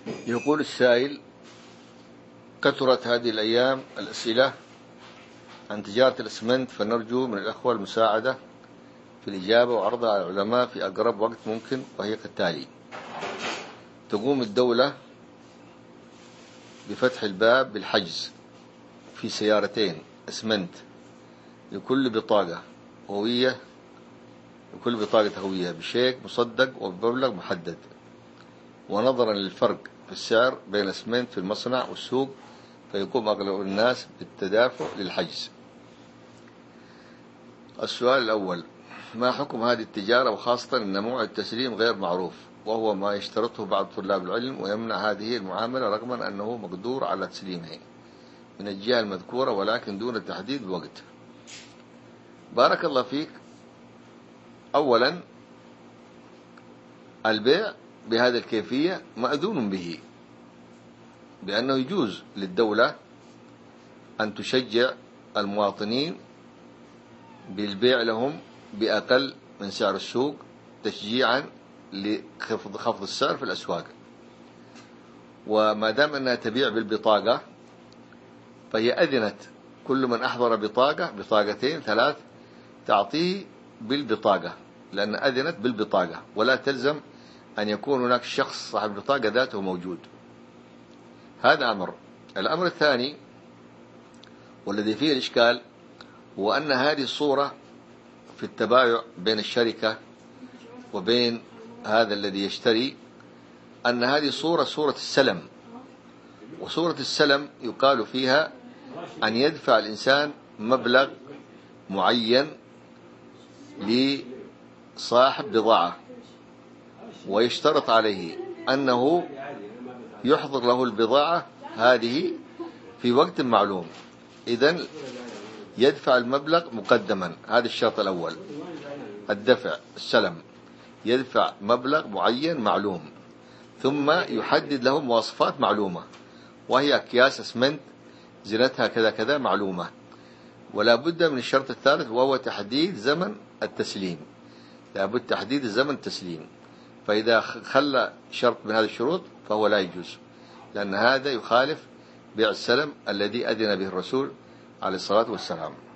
يقول السائل: كثرت هذه الأيام الأسئلة عن تجارة الإسمنت، فنرجو من الأخوة المساعدة في الإجابة وعرضها على العلماء في أقرب وقت ممكن، وهي كالتالي: تقوم الدولة بفتح الباب بالحجز في سيارتين إسمنت لكل بطاقة هوية بشيك مصدق وبمبلغ محدد، ونظرا للفرق في السعر بين الإسمنت في المصنع والسوق فيقوم أغلب الناس بالتدافع للحجز. السؤال الأول: ما حكم هذه التجارة، وخاصة أن موعد التسليم غير معروف، وهو ما يشترطه بعض طلاب العلم ويمنع هذه المعاملة رغم أنه مقدور على تسليمه من الجهة المذكورة ولكن دون تحديد الوقت؟ بارك الله فيك. أولا، البيع بهذه الكيفية مأذون به، بأنه يجوز للدولة أن تشجع المواطنين بالبيع لهم بأقل من سعر السوق تشجيعا لخفض السعر في الأسواق، وما دام أنها تبيع بالبطاقة فهي أذنت كل من أحضر بطاقتين 3 تعطيه بالبطاقة، لأن أذنت بالبطاقة، ولا تلزم أن يكون هناك شخص صاحب البطاقة ذاته موجود. هذا أمر. الأمر الثاني والذي فيه الإشكال هو أن هذه الصورة في التبايع بين الشركة وبين هذا الذي يشتري، أن هذه صورة السلم، وصورة السلم يقال فيها أن يدفع الإنسان مبلغ معين لصاحب بضاعة ويشترط عليه أنه يحضر له البضاعة هذه في وقت معلوم، إذن يدفع المبلغ مقدما. هذا الشرط الأول، الدفع السلم، يدفع مبلغ معين معلوم، ثم يحدد له مواصفات معلومة، وهي أكياس اسمنت زنتها كذا كذا معلومة. ولا بد من الشرط الثالث وهو تحديد زمن التسليم، لا بد تحديد زمن التسليم. فإذا خلى شرط من هذه الشروط فهو لا يجوز، لأن هذا يخالف بيع السلم الذي أذن به الرسول عليه الصلاة والسلام.